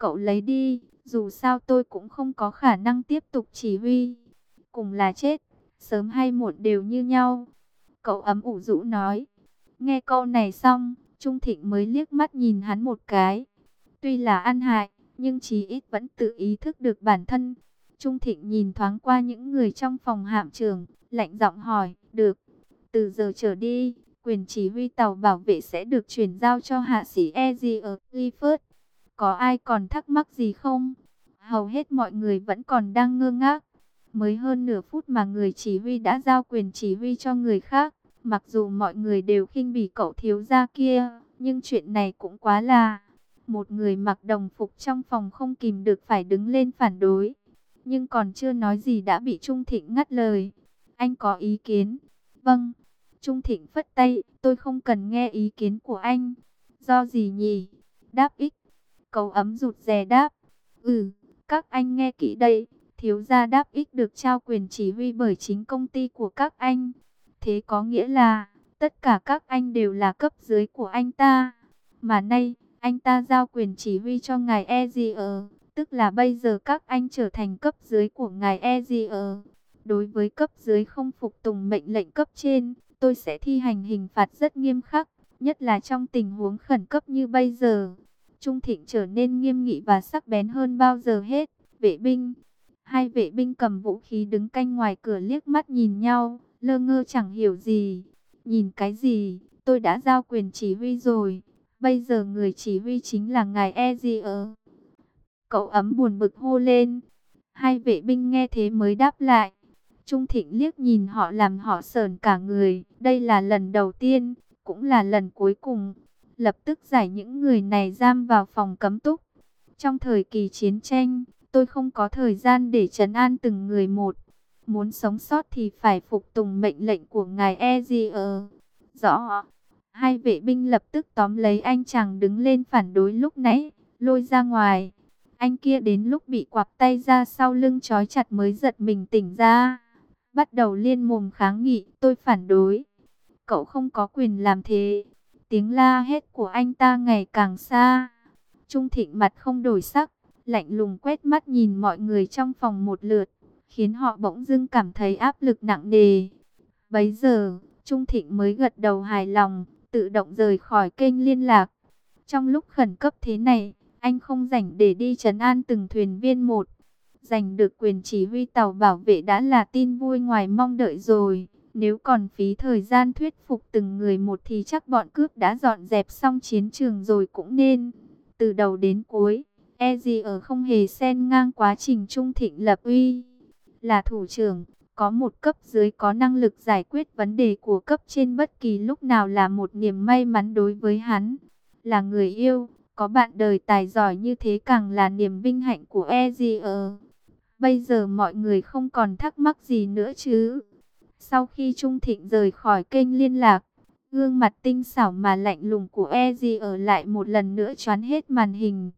cậu lấy đi, dù sao tôi cũng không có khả năng tiếp tục chỉ huy. Cùng là chết, sớm hay muộn đều như nhau. Cậu ấm ủ rũ nói. Nghe câu này xong, Trung Thịnh mới liếc mắt nhìn hắn một cái. Tuy là ăn hại, nhưng chí ít vẫn tự ý thức được bản thân. Trung Thịnh nhìn thoáng qua những người trong phòng hạm trưởng, lạnh giọng hỏi, được, từ giờ trở đi, quyền chỉ huy tàu bảo vệ sẽ được chuyển giao cho hạ sĩ Ezzy ở Clifford. Có ai còn thắc mắc gì không? Hầu hết mọi người vẫn còn đang ngơ ngác. Mới hơn nửa phút mà người chỉ huy đã giao quyền chỉ huy cho người khác. Mặc dù mọi người đều khinh bỉ cậu thiếu gia kia, nhưng chuyện này cũng quá là... Một người mặc đồng phục trong phòng không kìm được phải đứng lên phản đối. Nhưng còn chưa nói gì đã bị Trung Thịnh ngắt lời. Anh có ý kiến? Vâng. Trung Thịnh phất tay, tôi không cần nghe ý kiến của anh. Do gì nhỉ? Đáp ích. Cậu ấm rụt rè đáp. Các anh nghe kỹ đây. Thiếu gia đáp ích được trao quyền chỉ huy bởi chính công ty của các anh. Thế có nghĩa là, tất cả các anh đều là cấp dưới của anh ta. Mà nay, anh ta giao quyền chỉ huy cho ngài Ezier, tức là bây giờ các anh trở thành cấp dưới của ngài Ezier. Đối với cấp dưới không phục tùng mệnh lệnh cấp trên, tôi sẽ thi hành hình phạt rất nghiêm khắc, nhất là trong tình huống khẩn cấp như bây giờ. Trung Thịnh trở nên nghiêm nghị và sắc bén hơn bao giờ hết. Vệ binh, hai vệ binh cầm vũ khí đứng canh ngoài cửa liếc mắt nhìn nhau, lơ ngơ chẳng hiểu gì. Nhìn cái gì, tôi đã giao quyền chỉ huy rồi. Bây giờ người chỉ huy chính là ngài Ezier. Cậu ấm buồn bực hô lên. Hai vệ binh nghe thế mới đáp lại. Trung Thịnh liếc nhìn họ làm họ sởn cả người. Đây là lần đầu tiên, cũng là lần cuối cùng. Lập tức giải những người này giam vào phòng cấm túc. Trong thời kỳ chiến tranh, tôi không có thời gian để trấn an từng người một. Muốn sống sót thì phải phục tùng mệnh lệnh của ngài Ezier. Rõ. Hai vệ binh lập tức tóm lấy anh chàng đứng lên phản đối lúc nãy, lôi ra ngoài. Anh kia đến lúc bị quặp tay ra sau lưng trói chặt mới giật mình tỉnh ra. Bắt đầu liên mồm kháng nghị, tôi phản đối. Cậu không có quyền làm thế. Tiếng la hét của anh ta ngày càng xa. Trung Thịnh mặt không đổi sắc, lạnh lùng quét mắt nhìn mọi người trong phòng một lượt, khiến họ bỗng dưng cảm thấy áp lực nặng nề. Bấy giờ, Trung Thịnh mới gật đầu hài lòng, tự động rời khỏi kênh liên lạc. Trong lúc khẩn cấp thế này, anh không rảnh để đi trấn an từng thuyền viên một. Giành được quyền chỉ huy tàu bảo vệ đã là tin vui ngoài mong đợi rồi. Nếu còn phí thời gian thuyết phục từng người một thì chắc bọn cướp đã dọn dẹp xong chiến trường rồi cũng nên. Từ đầu đến cuối, Ezier không hề xen ngang quá trình Trung Thịnh lập uy. Là thủ trưởng, có một cấp dưới có năng lực giải quyết vấn đề của cấp trên bất kỳ lúc nào là một niềm may mắn đối với hắn. Là người yêu, có bạn đời tài giỏi như thế càng là niềm vinh hạnh của Ezier. Bây giờ mọi người không còn thắc mắc gì nữa chứ. Sau khi Trung Thịnh rời khỏi kênh liên lạc, gương mặt tinh xảo mà lạnh lùng của Ezier lại một lần nữa choán hết màn hình.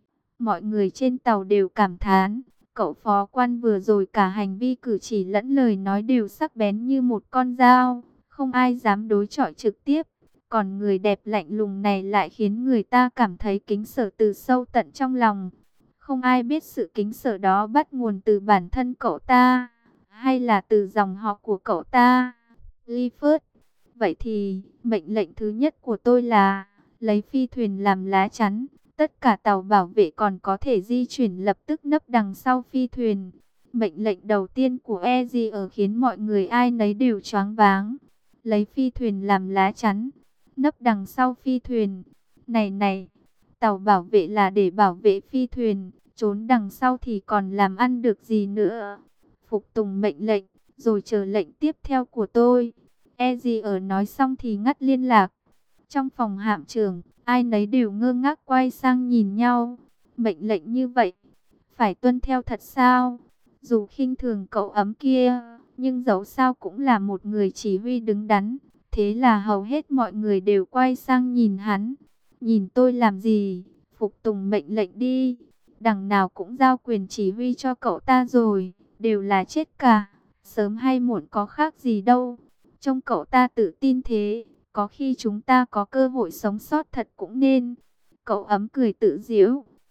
Mọi người trên tàu đều cảm thán. Cậu phó quan vừa rồi cả hành vi cử chỉ lẫn lời nói đều sắc bén như một con dao, không ai dám đối chọi trực tiếp. Còn người đẹp lạnh lùng này lại khiến người ta cảm thấy kính sợ từ sâu tận trong lòng. Không ai biết sự kính sợ đó bắt nguồn từ bản thân cậu ta, hay là từ dòng họ của cậu ta. Clifford, vậy thì mệnh lệnh thứ nhất của tôi là lấy phi thuyền làm lá chắn. Tất cả tàu bảo vệ còn có thể di chuyển lập tức nấp đằng sau phi thuyền. Mệnh lệnh đầu tiên của Ezier khiến mọi người ai nấy đều choáng váng. Lấy phi thuyền làm lá chắn, nấp đằng sau phi thuyền. Này, tàu bảo vệ là để bảo vệ phi thuyền, trốn đằng sau thì còn làm ăn được gì nữa. Phục tùng mệnh lệnh, rồi chờ lệnh tiếp theo của tôi. Ezier nói xong thì ngắt liên lạc. Trong phòng hạm trưởng, ai nấy đều ngơ ngác quay sang nhìn nhau. Mệnh lệnh như vậy, phải tuân theo thật sao? Dù khinh thường cậu ấm kia, nhưng dẫu sao cũng là một người chỉ huy đứng đắn. Thế là hầu hết mọi người đều quay sang nhìn hắn. Nhìn tôi làm gì? Phục tùng mệnh lệnh đi. Đằng nào cũng giao quyền chỉ huy cho cậu ta rồi. Đều là chết cả. Sớm hay muộn có khác gì đâu. Trông cậu ta tự tin thế. Có khi chúng ta có cơ hội sống sót thật cũng nên. Cậu ấm cười tự giễu.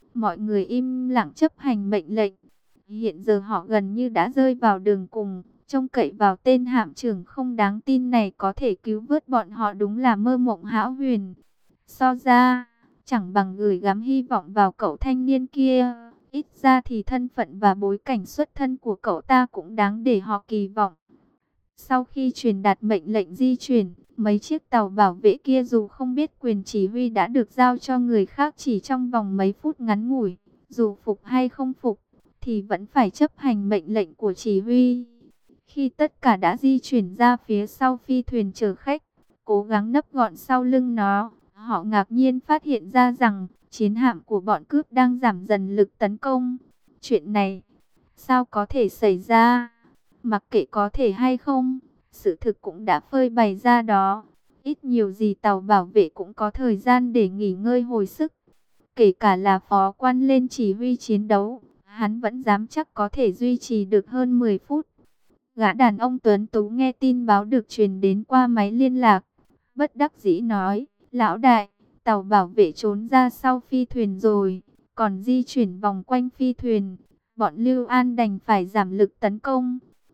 Mọi người im lặng chấp hành mệnh lệnh. Hiện giờ họ gần như đã rơi vào đường cùng, trông cậy vào tên hạm trưởng không đáng tin này có thể cứu vớt bọn họ đúng là mơ mộng hão huyền. So ra, chẳng bằng gửi gắm hy vọng vào cậu thanh niên kia. Ít ra thì thân phận và bối cảnh xuất thân của cậu ta cũng đáng để họ kỳ vọng. Sau khi truyền đạt mệnh lệnh di chuyển, mấy chiếc tàu bảo vệ kia dù không biết quyền chỉ huy đã được giao cho người khác chỉ trong vòng mấy phút ngắn ngủi. Dù phục hay không phục, thì vẫn phải chấp hành mệnh lệnh của chỉ huy. Khi tất cả đã di chuyển ra phía sau phi thuyền chở khách, cố gắng nấp gọn sau lưng nó, họ ngạc nhiên phát hiện ra rằng chiến hạm của bọn cướp đang giảm dần lực tấn công. Chuyện này, sao có thể xảy ra? Mặc kệ có thể hay không, sự thực cũng đã phơi bày ra đó. Ít nhiều gì tàu bảo vệ cũng có thời gian để nghỉ ngơi hồi sức. Kể cả là phó quan lên chỉ huy chiến đấu, hắn vẫn dám chắc có thể duy trì được hơn 10 phút. Gã đàn ông tuấn tú nghe tin báo được truyền đến qua máy liên lạc. Bất đắc dĩ nói, lão đại, tàu bảo vệ trốn ra sau phi thuyền rồi, còn di chuyển vòng quanh phi thuyền. Bọn Lưu An đành phải giảm lực tấn công.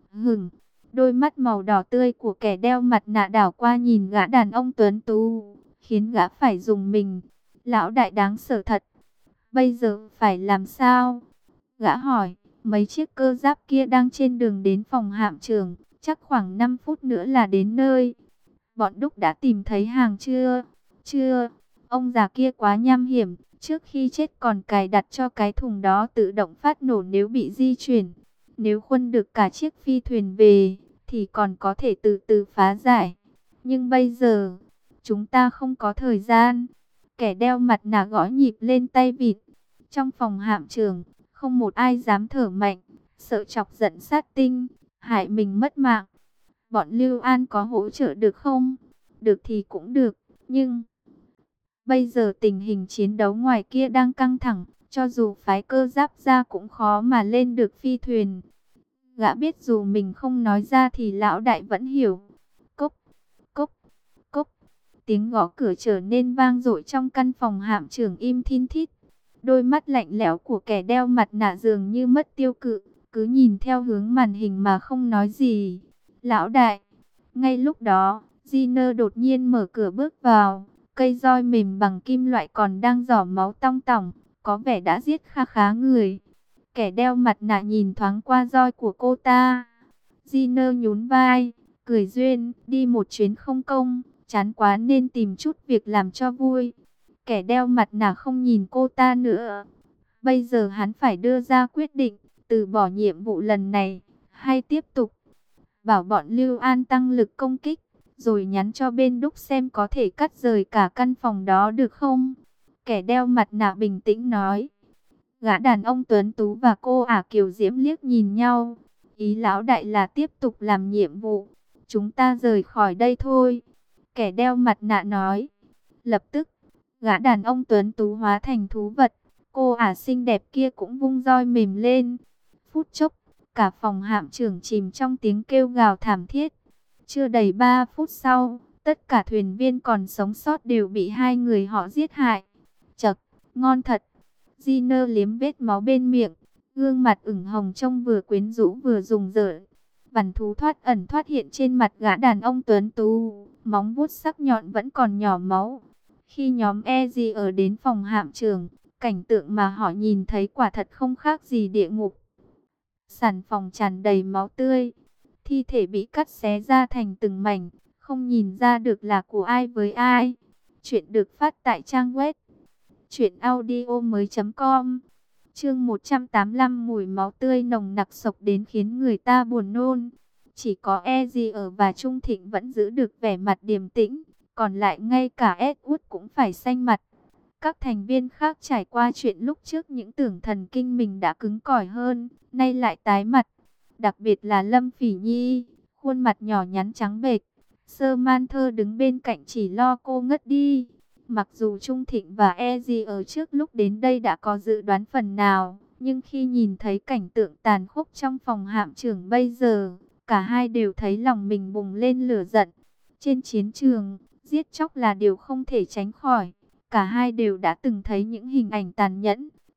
Đôi mắt màu đỏ tươi của kẻ đeo mặt nạ đảo qua nhìn gã đàn ông tuấn tú, khiến gã phải rùng mình. Lão đại đáng sợ thật. Bây giờ phải làm sao? Gã hỏi, mấy chiếc cơ giáp kia đang trên đường đến phòng hạm trưởng, chắc khoảng 5 phút nữa là đến nơi. Bọn Đúc đã tìm thấy hàng chưa? Chưa, ông già kia quá nham hiểm, trước khi chết còn cài đặt cho cái thùng đó tự động phát nổ nếu bị di chuyển. Nếu khuân được cả chiếc phi thuyền về, thì còn có thể từ từ phá giải. Nhưng bây giờ, chúng ta không có thời gian. Kẻ đeo mặt nạ gõ nhịp lên tay vịt. Trong phòng hạm trưởng, không một ai dám thở mạnh, sợ chọc giận sát tinh, hại mình mất mạng. Bọn Lưu An có hỗ trợ được không? Được thì cũng được, nhưng bây giờ tình hình chiến đấu ngoài kia đang căng thẳng, cho dù phái cơ giáp ra cũng khó mà lên được phi thuyền. Gã biết dù mình không nói ra thì lão đại vẫn hiểu. Cốc, cốc, cốc. Tiếng gõ cửa trở nên vang dội trong căn phòng hạm trưởng im thin thít. Đôi mắt lạnh lẽo của kẻ đeo mặt nạ dường như mất tiêu cự, cứ nhìn theo hướng màn hình mà không nói gì. Lão đại. Ngay lúc đó, Giner đột nhiên mở cửa bước vào. Cây roi mềm bằng kim loại còn đang rỏ máu tong tỏng, có vẻ đã giết kha khá người. Kẻ đeo mặt nạ nhìn thoáng qua roi của cô ta. Giner nhún vai, cười duyên, đi một chuyến không công, chán quá nên tìm chút việc làm cho vui. Kẻ đeo mặt nạ không nhìn cô ta nữa. Bây giờ hắn phải đưa ra quyết định, từ bỏ nhiệm vụ lần này, hay tiếp tục. Bảo bọn Lưu An tăng lực công kích, rồi nhắn cho bên Đúc xem có thể cắt rời cả căn phòng đó được không. Kẻ đeo mặt nạ bình tĩnh nói. Gã đàn ông tuấn tú và cô ả kiều diễm liếc nhìn nhau. Ý lão đại là tiếp tục làm nhiệm vụ. Chúng ta rời khỏi đây thôi. Kẻ đeo mặt nạ nói. Lập tức, gã đàn ông tuấn tú hóa thành thú vật. Cô ả xinh đẹp kia cũng vung roi mềm lên. Phút chốc, cả phòng hạm trưởng chìm trong tiếng kêu gào thảm thiết. Chưa đầy 3 phút sau, tất cả thuyền viên còn sống sót đều bị hai người họ giết hại. Chậc, ngon thật. Giner liếm vết máu bên miệng, gương mặt ửng hồng trông vừa quyến rũ vừa rùng rợn. Vằn thú thoát ẩn thoát hiện trên mặt gã đàn ông tuấn tú, móng vuốt sắc nhọn vẫn còn nhỏ máu. Khi nhóm Eji ở đến phòng hạm trưởng, cảnh tượng mà họ nhìn thấy quả thật không khác gì địa ngục. Sàn phòng tràn đầy máu tươi, thi thể bị cắt xé ra thành từng mảnh, không nhìn ra được là của ai với ai. Chuyện được phát tại trang web truyệnaudiomoi.com. Chương 185, mùi máu tươi nồng nặc sộc đến khiến người ta buồn nôn. Chỉ có Eji ở và Trung Thịnh vẫn giữ được vẻ mặt điềm tĩnh, còn lại ngay cả Edward cũng phải xanh mặt. Các thành viên khác trải qua chuyện lúc trước những tưởng thần kinh mình đã cứng cỏi hơn, nay lại tái mặt. Đặc biệt là Lâm Phỉ Nhi, khuôn mặt nhỏ nhắn trắng bệch. Sơ Man Thơ đứng bên cạnh chỉ lo cô ngất đi. Mặc dù Trung Thịnh và Eji ở trước lúc đến đây đã có dự đoán phần nào, nhưng khi nhìn thấy cảnh tượng tàn khốc trong phòng hạm trưởng bây giờ, cả hai đều thấy lòng mình bùng lên lửa giận. Trên chiến trường, giết chóc là điều không thể tránh khỏi. Cả hai đều đã từng thấy những hình ảnh tàn nhẫn,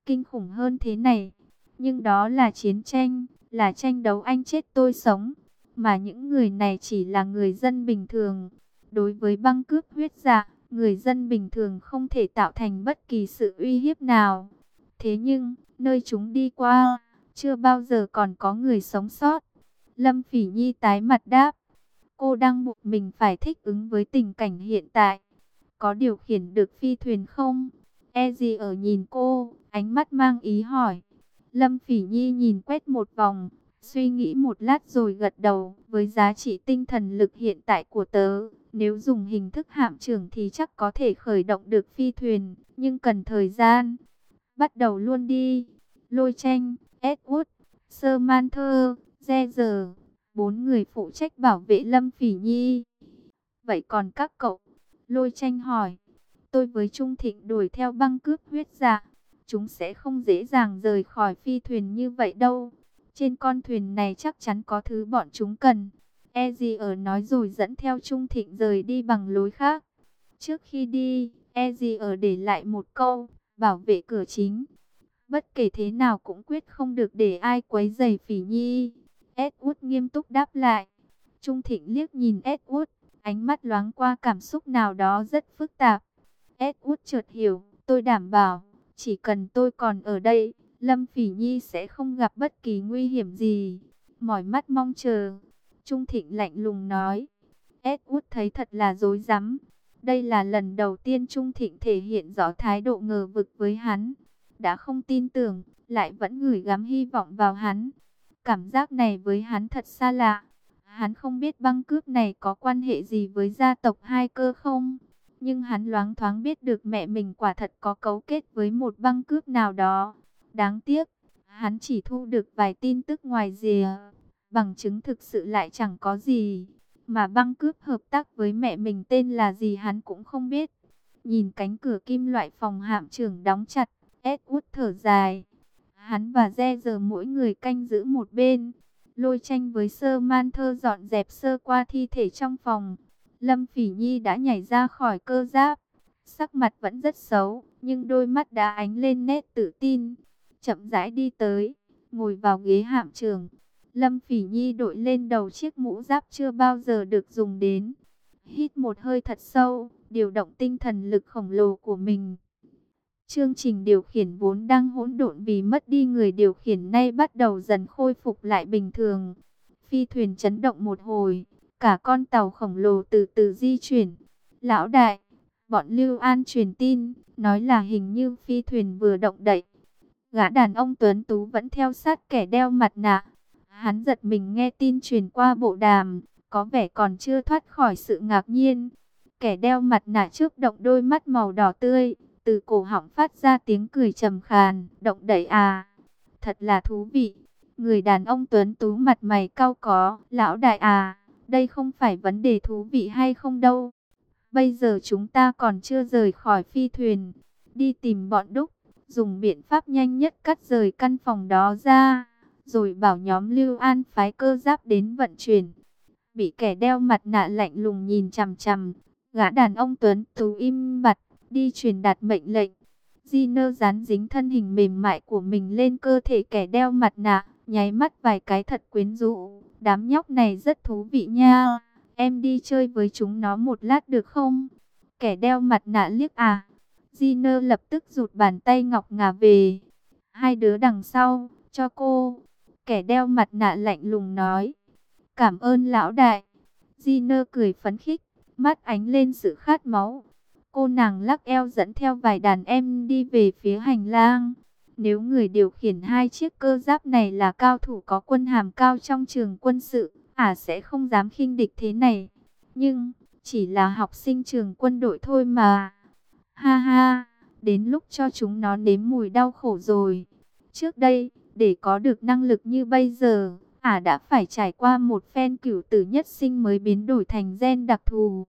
kinh khủng hơn thế này. Nhưng đó là chiến tranh, là tranh đấu anh chết tôi sống. Mà những người này chỉ là người dân bình thường. Đối với băng cướp huyết dạ, người dân bình thường không thể tạo thành bất kỳ sự uy hiếp nào. Thế nhưng, nơi chúng đi qua, chưa bao giờ còn có người sống sót. Lâm Phỉ Nhi tái mặt đáp. Cô đang buộc mình phải thích ứng với tình cảnh hiện tại. Có điều khiển được phi thuyền không? E gì ở nhìn cô, ánh mắt mang ý hỏi. Lâm Phỉ Nhi nhìn quét một vòng, suy nghĩ một lát rồi gật đầu. Với giá trị tinh thần lực hiện tại của tớ, nếu dùng hình thức hạm trưởng thì chắc có thể khởi động được phi thuyền, nhưng cần thời gian. Bắt đầu luôn đi. Lôi Tranh, Edward, Samantha, Roger, 4 người phụ trách bảo vệ Lâm Phỉ Nhi. Vậy còn các cậu? Lôi Tranh hỏi. Tôi với Trung Thịnh đuổi theo băng cướp huyết dạ. Chúng sẽ không dễ dàng rời khỏi phi thuyền như vậy đâu. Trên con thuyền này chắc chắn có thứ bọn chúng cần. Ezier nói rồi dẫn theo Trung Thịnh rời đi bằng lối khác. Trước khi đi, Ezier để lại một câu, bảo vệ cửa chính. Bất kể thế nào cũng quyết không được để ai quấy rầy Phỉ Nhi. Edward nghiêm túc đáp lại. Trung Thịnh liếc nhìn Edward, ánh mắt loáng qua cảm xúc nào đó rất phức tạp. Edward chợt hiểu, tôi đảm bảo, chỉ cần tôi còn ở đây, Lâm Phỉ Nhi sẽ không gặp bất kỳ nguy hiểm gì. Mỏi mắt mong chờ. Trung Thịnh lạnh lùng nói. Edward thấy thật là rối rắm. Đây là lần đầu tiên Trung Thịnh thể hiện rõ thái độ ngờ vực với hắn. Đã không tin tưởng, lại vẫn gửi gắm hy vọng vào hắn. Cảm giác này với hắn thật xa lạ. Hắn không biết băng cướp này có quan hệ gì với gia tộc Hai Cơ không? Nhưng hắn loáng thoáng biết được mẹ mình quả thật có cấu kết với một băng cướp nào đó. Đáng tiếc, hắn chỉ thu được vài tin tức ngoài rìa. Bằng chứng thực sự lại chẳng có gì. Mà băng cướp hợp tác với mẹ mình tên là gì hắn cũng không biết. Nhìn cánh cửa kim loại phòng hạm trưởng đóng chặt, Edward thở dài. Hắn và Roger mỗi người canh giữ một bên. Lôi Tranh với Samantha dọn dẹp sơ qua thi thể trong phòng. Lâm Phỉ Nhi đã nhảy ra khỏi cơ giáp. Sắc mặt vẫn rất xấu, nhưng đôi mắt đã ánh lên nét tự tin. Chậm rãi đi tới, ngồi vào ghế hạm trưởng. Lâm Phỉ Nhi đội lên đầu chiếc mũ giáp chưa bao giờ được dùng đến. Hít một hơi thật sâu, điều động tinh thần lực khổng lồ của mình. Chương trình điều khiển vốn đang hỗn độn vì mất đi người điều khiển nay bắt đầu dần khôi phục lại bình thường. Phi thuyền chấn động một hồi, cả con tàu khổng lồ từ từ di chuyển. Lão đại, bọn Lưu An truyền tin, nói là hình như phi thuyền vừa động đậy. Gã đàn ông tuấn tú vẫn theo sát kẻ đeo mặt nạ. Hắn giật mình nghe tin truyền qua bộ đàm, có vẻ còn chưa thoát khỏi sự ngạc nhiên. Kẻ đeo mặt nạ chớp động đôi mắt màu đỏ tươi, từ cổ họng phát ra tiếng cười trầm khàn, động đậy à. Thật là thú vị. Người đàn ông tuấn tú mặt mày cau có, lão đại à, đây không phải vấn đề thú vị hay không đâu. Bây giờ chúng ta còn chưa rời khỏi phi thuyền, đi tìm bọn Đúc, dùng biện pháp nhanh nhất cắt rời căn phòng đó ra, rồi bảo nhóm Lưu An phái cơ giáp đến vận chuyển. Bị kẻ đeo mặt nạ lạnh lùng nhìn chằm chằm, gã đàn ông tuấn tú im bặt, đi truyền đạt mệnh lệnh. Gina dán dính thân hình mềm mại của mình lên cơ thể kẻ đeo mặt nạ, nháy mắt vài cái thật quyến rũ. Đám nhóc này rất thú vị nha, em đi chơi với chúng nó một lát được không? Kẻ đeo mặt nạ liếc à. Gina lập tức rụt bàn tay ngọc ngà về. Hai đứa đằng sau, cho cô. Kẻ đeo mặt nạ lạnh lùng nói. Cảm ơn lão đại. Gina cười phấn khích, mắt ánh lên sự khát máu. Cô nàng lắc eo dẫn theo vài đàn em đi về phía hành lang. Nếu người điều khiển hai chiếc cơ giáp này là cao thủ có quân hàm cao trong trường quân sự, sẽ không dám khinh địch thế này. Nhưng, chỉ là học sinh trường quân đội thôi mà. Ha ha, đến lúc cho chúng nó nếm mùi đau khổ rồi. Trước đây, để có được năng lực như bây giờ, đã phải trải qua một phen cửu tử nhất sinh mới biến đổi thành gen đặc thù.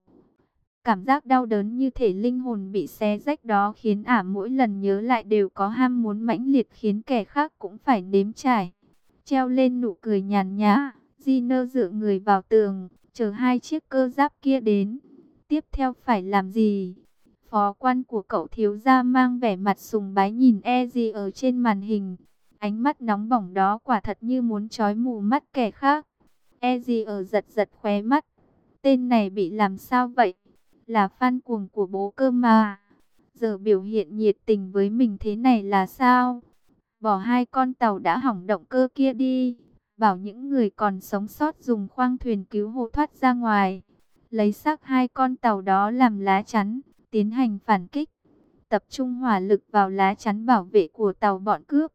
Cảm giác đau đớn như thể linh hồn bị xé rách đó khiến mỗi lần nhớ lại đều có ham muốn mãnh liệt khiến kẻ khác cũng phải nếm trải. Treo lên nụ cười nhàn nhã, Gina dựa người vào tường, chờ hai chiếc cơ giáp kia đến. Tiếp theo phải làm gì? Phó quan của cậu thiếu gia mang vẻ mặt sùng bái nhìn Eji ở trên màn hình. Ánh mắt nóng bỏng đó quả thật như muốn chói mù mắt kẻ khác. Eji ở giật giật khóe mắt. Tên này bị làm sao vậy? Là fan cuồng của bố cơ mà. Giờ biểu hiện nhiệt tình với mình thế này là sao? Bỏ hai con tàu đã hỏng động cơ kia đi. Bảo những người còn sống sót dùng khoang thuyền cứu hộ thoát ra ngoài. Lấy xác hai con tàu đó làm lá chắn, tiến hành phản kích. Tập trung hỏa lực vào lá chắn bảo vệ của tàu bọn cướp.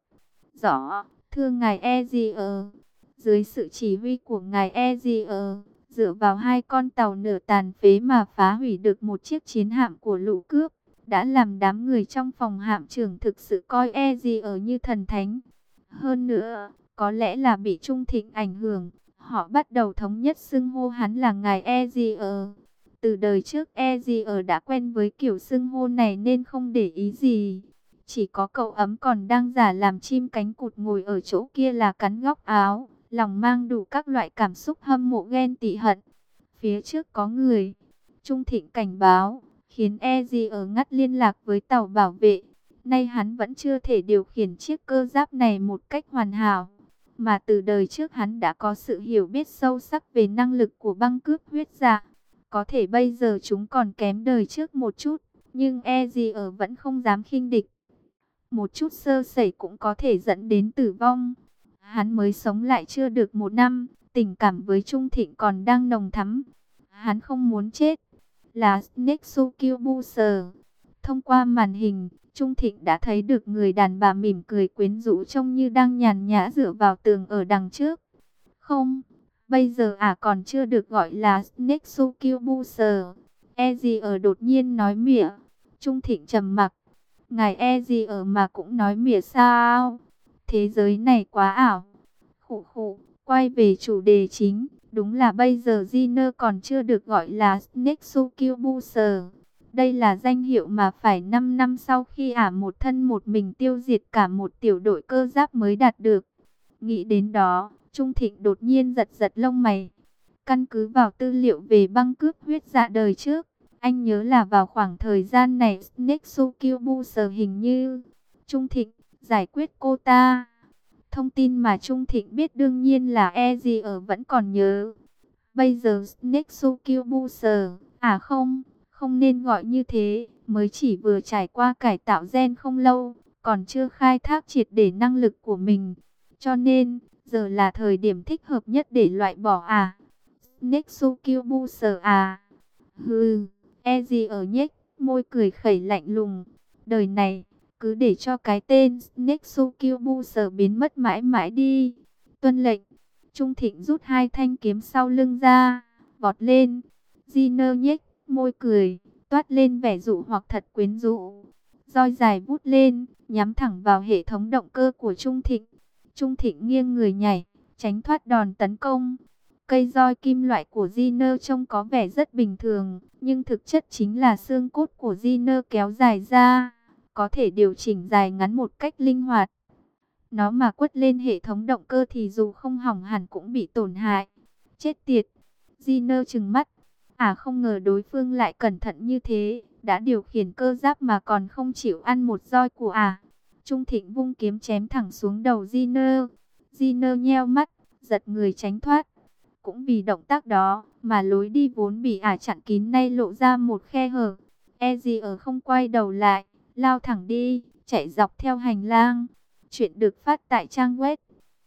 Rõ, thưa ngài Ezier. Dưới sự chỉ huy của ngài Ezier, dựa vào hai con tàu nửa tàn phế mà phá hủy được một chiếc chiến hạm của lũ cướp, đã làm đám người trong phòng hạm trưởng thực sự coi Ezier như thần thánh. Hơn nữa, có lẽ là bị Trung Thịnh ảnh hưởng, họ bắt đầu thống nhất xưng hô hắn là ngài Ezier. Từ đời trước Ezier đã quen với kiểu xưng hô này nên không để ý gì. Chỉ có cậu ấm còn đang giả làm chim cánh cụt ngồi ở chỗ kia là cắn góc áo, lòng mang đủ các loại cảm xúc hâm mộ ghen tị hận. Phía trước có người. Trung Thịnh cảnh báo, khiến Ezier ngắt liên lạc với tàu bảo vệ. Nay hắn vẫn chưa thể điều khiển chiếc cơ giáp này một cách hoàn hảo. Mà từ đời trước hắn đã có sự hiểu biết sâu sắc về năng lực của băng cướp huyết dạ. Có thể bây giờ chúng còn kém đời trước một chút, nhưng Ezier vẫn không dám khinh địch. Một chút sơ sẩy cũng có thể dẫn đến tử vong. Hắn mới sống lại chưa được một năm, tình cảm với Trung Thịnh còn đang nồng thắm. Hắn không muốn chết. Là Snake Succubus. Thông qua màn hình, Trung Thịnh đã thấy được người đàn bà mỉm cười quyến rũ trông như đang nhàn nhã dựa vào tường ở đằng trước. Không, bây giờ còn chưa được gọi là Snake Succubus. Ezier đột nhiên nói mỉa. Trung Thịnh trầm mặc. Ngài Ezier mà cũng nói mỉa sao? Thế giới này quá ảo. Khụ khụ, quay về chủ đề chính. Đúng là bây giờ Gina còn chưa được gọi là Snake Succubus. Đây là danh hiệu mà phải 5 năm sau khi một thân một mình tiêu diệt cả một tiểu đội cơ giáp mới đạt được. Nghĩ đến đó, Trung Thịnh đột nhiên giật giật lông mày. Căn cứ vào tư liệu về băng cướp huyết dạ đời trước, anh nhớ là vào khoảng thời gian này Snake Succubus hình như Trung Thịnh giải quyết cô ta. Thông tin mà Trung Thịnh biết đương nhiên là Ezier vẫn còn nhớ. Bây giờ Snake Succubus, không nên gọi như thế, mới chỉ vừa trải qua cải tạo gen không lâu, còn chưa khai thác triệt để năng lực của mình. Cho nên, giờ là thời điểm thích hợp nhất để loại bỏ Snake Succubus Hừ, Ezier nhếch môi cười khẩy lạnh lùng. Đời này, cứ để cho cái tên Snake Succubus biến mất mãi mãi đi. Tuân lệnh. Trung Thịnh rút hai thanh kiếm sau lưng ra, vọt lên. Gina nhếch môi cười, toát lên vẻ dụ hoặc thật quyến rũ. Roi dài vút lên, nhắm thẳng vào hệ thống động cơ của Trung Thịnh. Trung Thịnh nghiêng người nhảy, tránh thoát đòn tấn công. Cây roi kim loại của Gina trông có vẻ rất bình thường, nhưng thực chất chính là xương cốt của Gina kéo dài ra, có thể điều chỉnh dài ngắn một cách linh hoạt. Nó mà quất lên hệ thống động cơ thì dù không hỏng hẳn cũng bị tổn hại. Chết tiệt! Gina trừng mắt. Không ngờ đối phương lại cẩn thận như thế, đã điều khiển cơ giáp mà còn không chịu ăn một roi của Trung Thịnh vung kiếm chém thẳng xuống đầu Gina. Gina nheo mắt, giật người tránh thoát. Cũng vì động tác đó mà lối đi vốn bị chặn kín nay lộ ra một khe hở. Ezier không quay đầu lại, lao thẳng đi, chạy dọc theo hành lang. Chuyện được phát tại trang web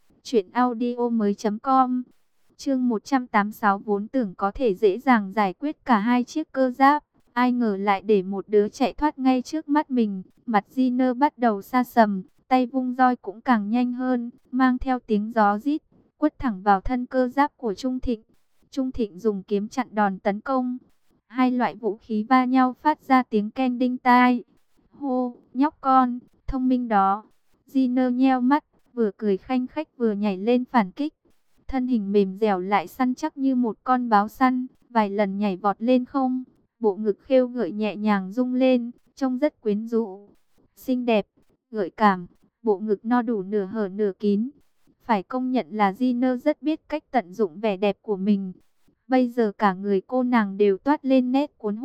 truyệnaudiomoi.com. Chương 186 vốn tưởng có thể dễ dàng giải quyết cả hai chiếc cơ giáp, ai ngờ lại để một đứa chạy thoát ngay trước mắt mình. Mặt Gina bắt đầu sa sầm, tay vung roi cũng càng nhanh hơn, mang theo tiếng gió rít, quất thẳng vào thân cơ giáp của Trung Thịnh. Trung Thịnh dùng kiếm chặn đòn tấn công. Hai loại vũ khí va nhau phát ra tiếng keng đinh tai. Hô, nhóc con, thông minh đó. Gina nheo mắt, vừa cười khanh khách vừa nhảy lên phản kích. Thân hình mềm dẻo lại săn chắc như một con báo săn, vài lần nhảy vọt lên không. Bộ ngực khêu gợi nhẹ nhàng rung lên, trông rất quyến rũ. Xinh đẹp, gợi cảm, bộ ngực no đủ nửa hở nửa kín. Phải công nhận là Gina rất biết cách tận dụng vẻ đẹp của mình. Bây giờ cả người cô nàng đều toát lên nét cuốn hút,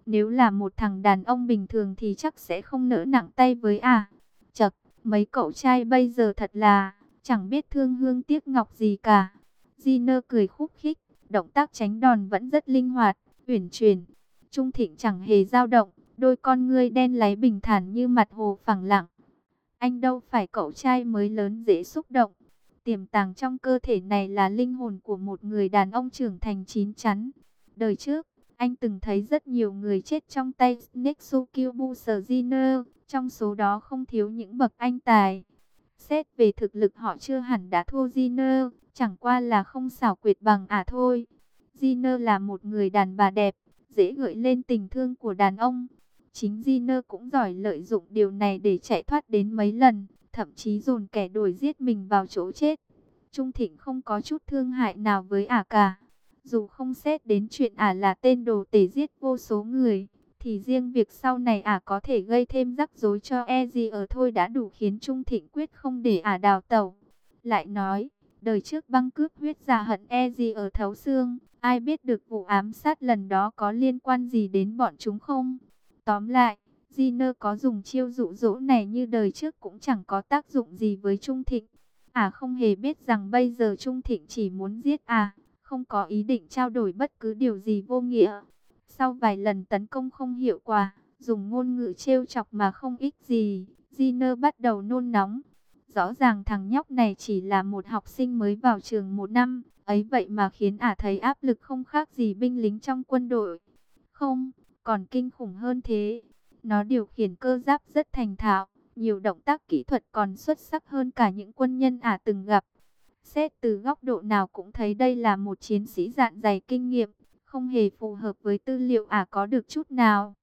Nếu là một thằng đàn ông bình thường thì chắc sẽ không nỡ nặng tay với Chậc, mấy cậu trai bây giờ thật là chẳng biết thương hương tiếc ngọc gì cả. Gina cười khúc khích, động tác tránh đòn vẫn rất linh hoạt, uyển chuyển. Trung Thịnh chẳng hề dao động, đôi con ngươi đen láy bình thản như mặt hồ phẳng lặng. Anh đâu phải cậu trai mới lớn dễ xúc động. Tiềm tàng trong cơ thể này là linh hồn của một người đàn ông trưởng thành chín chắn. Đời trước, anh từng thấy rất nhiều người chết trong tay Nexukyubuser Jiner, trong số đó không thiếu những bậc anh tài. Xét về thực lực họ chưa hẳn đã thua Jiner, chẳng qua là không xảo quyệt bằng thôi. Jiner là một người đàn bà đẹp, dễ gợi lên tình thương của đàn ông. Chính Jiner cũng giỏi lợi dụng điều này để chạy thoát đến mấy lần, thậm chí dồn kẻ đuổi giết mình vào chỗ chết. Trung Thịnh không có chút thương hại nào với cả. Dù không xét đến chuyện là tên đồ tể giết vô số người, thì riêng việc sau này có thể gây thêm rắc rối cho gì ở thôi đã đủ khiến Trung Thịnh quyết không để đào tẩu. Lại nói, đời trước băng cướp huyết giả hận gì ở thấu xương, ai biết được vụ ám sát lần đó có liên quan gì đến bọn chúng không? Tóm lại, Gina có dùng chiêu dụ dỗ này như đời trước cũng chẳng có tác dụng gì với Trung Thịnh. Không hề biết rằng bây giờ Trung Thịnh chỉ muốn giết không có ý định trao đổi bất cứ điều gì vô nghĩa. Sau vài lần tấn công không hiệu quả, dùng ngôn ngữ trêu chọc mà không ích gì, Gina bắt đầu nôn nóng. Rõ ràng thằng nhóc này chỉ là một học sinh mới vào trường 1 năm, ấy vậy mà khiến thấy áp lực không khác gì binh lính trong quân đội. Không, còn kinh khủng hơn thế. Nó điều khiển cơ giáp rất thành thạo, nhiều động tác kỹ thuật còn xuất sắc hơn cả những quân nhân từng gặp. Xét từ góc độ nào cũng thấy đây là một chiến sĩ dạn dày kinh nghiệm, không hề phù hợp với tư liệu có được chút nào.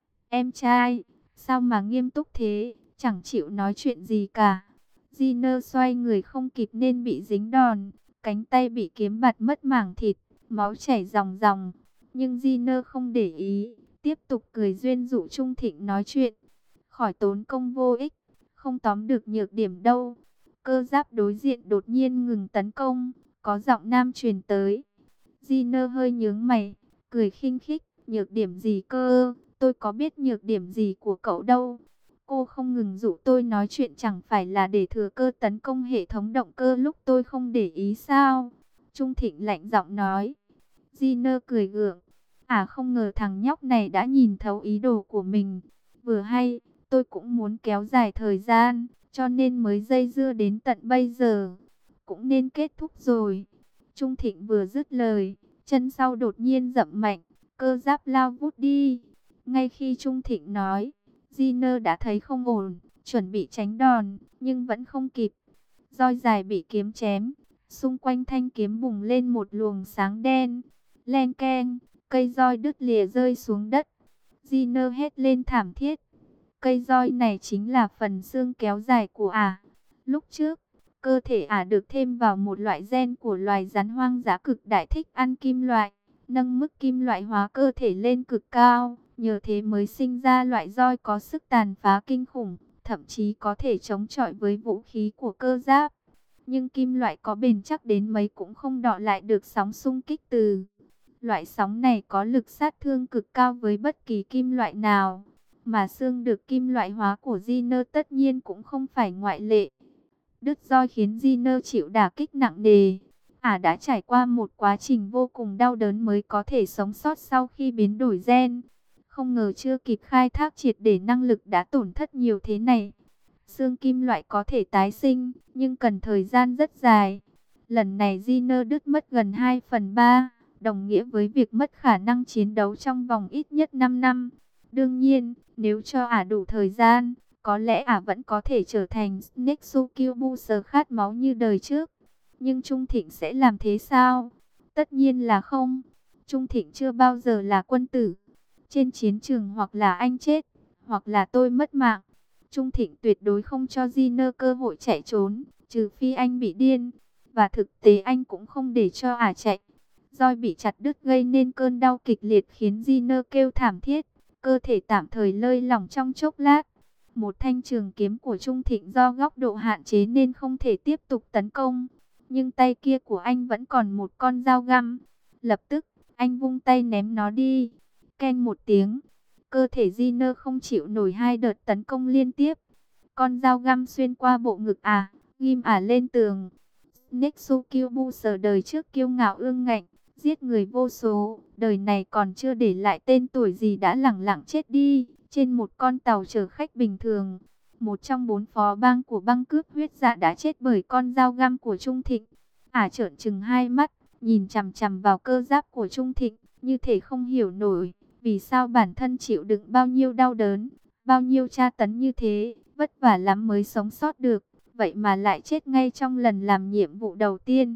Em trai, sao mà nghiêm túc thế, chẳng chịu nói chuyện gì cả. Gina xoay người không kịp nên bị dính đòn, cánh tay bị kiếm bạt mất mảng thịt, máu chảy ròng ròng. Nhưng Gina không để ý, tiếp tục cười duyên dụ Trung Thịnh nói chuyện. Khỏi tốn công vô ích, không tóm được nhược điểm đâu. Cơ giáp đối diện đột nhiên ngừng tấn công, có giọng nam truyền tới. Gina hơi nhướng mày, cười khinh khích, nhược điểm gì cơ, tôi có biết nhược điểm gì của cậu đâu. Cô không ngừng dụ tôi nói chuyện chẳng phải là để thừa cơ tấn công hệ thống động cơ lúc tôi không để ý sao? Trung Thịnh lạnh giọng nói. Gina cười gượng. Không ngờ thằng nhóc này đã nhìn thấu ý đồ của mình. Vừa hay, tôi cũng muốn kéo dài thời gian, cho nên mới dây dưa đến tận bây giờ. Cũng nên kết thúc rồi. Trung Thịnh vừa dứt lời, chân sau đột nhiên dậm mạnh, cơ giáp lao vút đi. Ngay khi Trung Thịnh nói, Gina đã thấy không ổn, chuẩn bị tránh đòn, nhưng vẫn không kịp. Roi dài bị kiếm chém, xung quanh thanh kiếm bùng lên một luồng sáng đen. Len keng, cây roi đứt lìa rơi xuống đất. Gina hét lên thảm thiết. Cây roi này chính là phần xương kéo dài của Lúc trước, cơ thể được thêm vào một loại gen của loài rắn hoang dã cực đại thích ăn kim loại, nâng mức kim loại hóa cơ thể lên cực cao. Nhờ thế mới sinh ra loại roi có sức tàn phá kinh khủng, thậm chí có thể chống chọi với vũ khí của cơ giáp. Nhưng kim loại có bền chắc đến mấy cũng không đọ lại được sóng xung kích từ. Loại sóng này có lực sát thương cực cao với bất kỳ kim loại nào. Mà xương được kim loại hóa của Gina tất nhiên cũng không phải ngoại lệ. Đứt roi khiến Gina chịu đả kích nặng nề. Đã trải qua một quá trình vô cùng đau đớn mới có thể sống sót sau khi biến đổi gen. Không ngờ chưa kịp khai thác triệt để năng lực đã tổn thất nhiều thế này. Xương kim loại có thể tái sinh, nhưng cần thời gian rất dài. Lần này Gina đứt mất gần 2/3, đồng nghĩa với việc mất khả năng chiến đấu trong vòng ít nhất 5 năm. Đương nhiên, nếu cho đủ thời gian, có lẽ vẫn có thể trở thành Nexukyubuser khát máu như đời trước. Nhưng Trung Thịnh sẽ làm thế sao? Tất nhiên là không. Trung Thịnh chưa bao giờ là quân tử. Trên chiến trường hoặc là anh chết, hoặc là tôi mất mạng. Trung Thịnh tuyệt đối không cho Gina cơ hội chạy trốn, trừ phi anh bị điên. Và thực tế anh cũng không để cho chạy. Roi bị chặt đứt gây nên cơn đau kịch liệt khiến Gina kêu thảm thiết. Cơ thể tạm thời lơi lỏng trong chốc lát. Một thanh trường kiếm của Trung Thịnh do góc độ hạn chế nên không thể tiếp tục tấn công. Nhưng tay kia của anh vẫn còn một con dao găm. Lập tức, anh vung tay ném nó đi. Keng một tiếng, Cơ thể Giner không chịu nổi hai đợt tấn công liên tiếp. Con dao găm xuyên qua bộ ngực ghim lên tường. Nexucubus đời trước kiêu ngạo ương ngạnh, giết người vô số, đời này còn chưa để lại tên tuổi gì đã lẳng lặng chết đi, trên một con tàu chở khách bình thường. Một trong 4 phó bang của băng cướp huyết dạ đã chết bởi con dao găm của Trung Thịnh. Trợn trừng hai mắt, nhìn chằm chằm vào cơ giáp của Trung Thịnh, như thể không hiểu nổi, vì sao bản thân chịu đựng bao nhiêu đau đớn, bao nhiêu tra tấn như thế, vất vả lắm mới sống sót được, vậy mà lại chết ngay trong lần làm nhiệm vụ đầu tiên.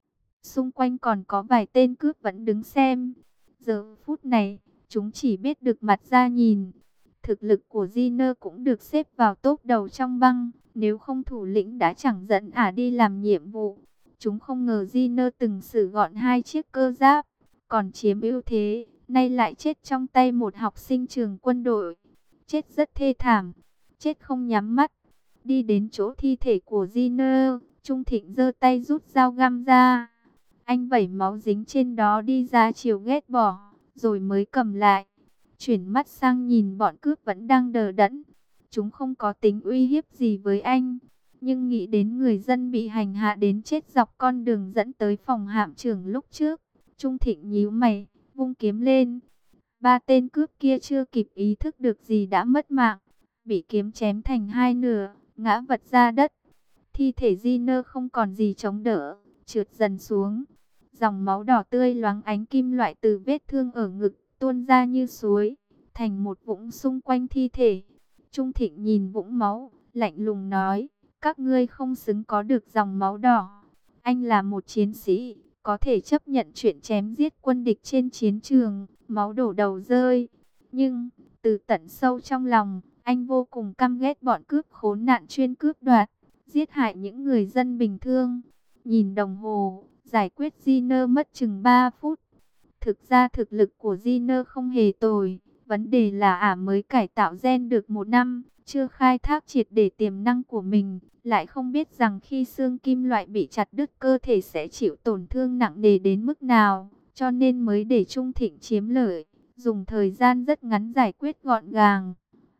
Xung quanh còn có vài tên cướp vẫn đứng xem. Giờ phút này, chúng chỉ biết được mặt ra nhìn. Thực lực của Giner cũng được xếp vào top đầu trong băng, nếu không thủ lĩnh đã chẳng dẫn đi làm nhiệm vụ. Chúng không ngờ Giner từng xử gọn 2 chiếc cơ giáp, còn chiếm ưu thế, nay lại chết trong tay một học sinh trường quân đội. Chết rất thê thảm, chết không nhắm mắt. Đi đến chỗ thi thể của Giner, Trung Thịnh giơ tay rút dao găm ra. Anh vẩy máu dính trên đó đi ra chiều ghét bỏ, rồi mới cầm lại. Chuyển mắt sang nhìn bọn cướp vẫn đang đờ đẫn. Chúng không có tính uy hiếp gì với anh, nhưng nghĩ đến người dân bị hành hạ đến chết dọc con đường dẫn tới phòng hạm trưởng lúc trước, Trung Thịnh nhíu mày, vung kiếm lên. 3 tên cướp kia chưa kịp ý thức được gì đã mất mạng, bị kiếm chém thành 2 nửa, ngã vật ra đất. Thi thể Giner không còn gì chống đỡ, trượt dần xuống. Dòng máu đỏ tươi loáng ánh kim loại từ vết thương ở ngực tuôn ra như suối, thành một vũng xung quanh thi thể. Trung Thịnh nhìn vũng máu, lạnh lùng nói, các ngươi không xứng có được dòng máu đỏ. Anh là một chiến sĩ, có thể chấp nhận chuyện chém giết quân địch trên chiến trường, máu đổ đầu rơi. Nhưng, từ tận sâu trong lòng, anh vô cùng căm ghét bọn cướp khốn nạn chuyên cướp đoạt, giết hại những người dân bình thường. Nhìn đồng hồ, giải quyết Giner mất chừng 3 phút. Thực ra thực lực của Giner không hề tồi, vấn đề là mới cải tạo gen được 1 năm, chưa khai thác triệt để tiềm năng của mình, lại không biết rằng khi xương kim loại bị chặt đứt cơ thể sẽ chịu tổn thương nặng nề đến mức nào, cho nên mới để Trung Thịnh chiếm lợi, dùng thời gian rất ngắn giải quyết gọn gàng.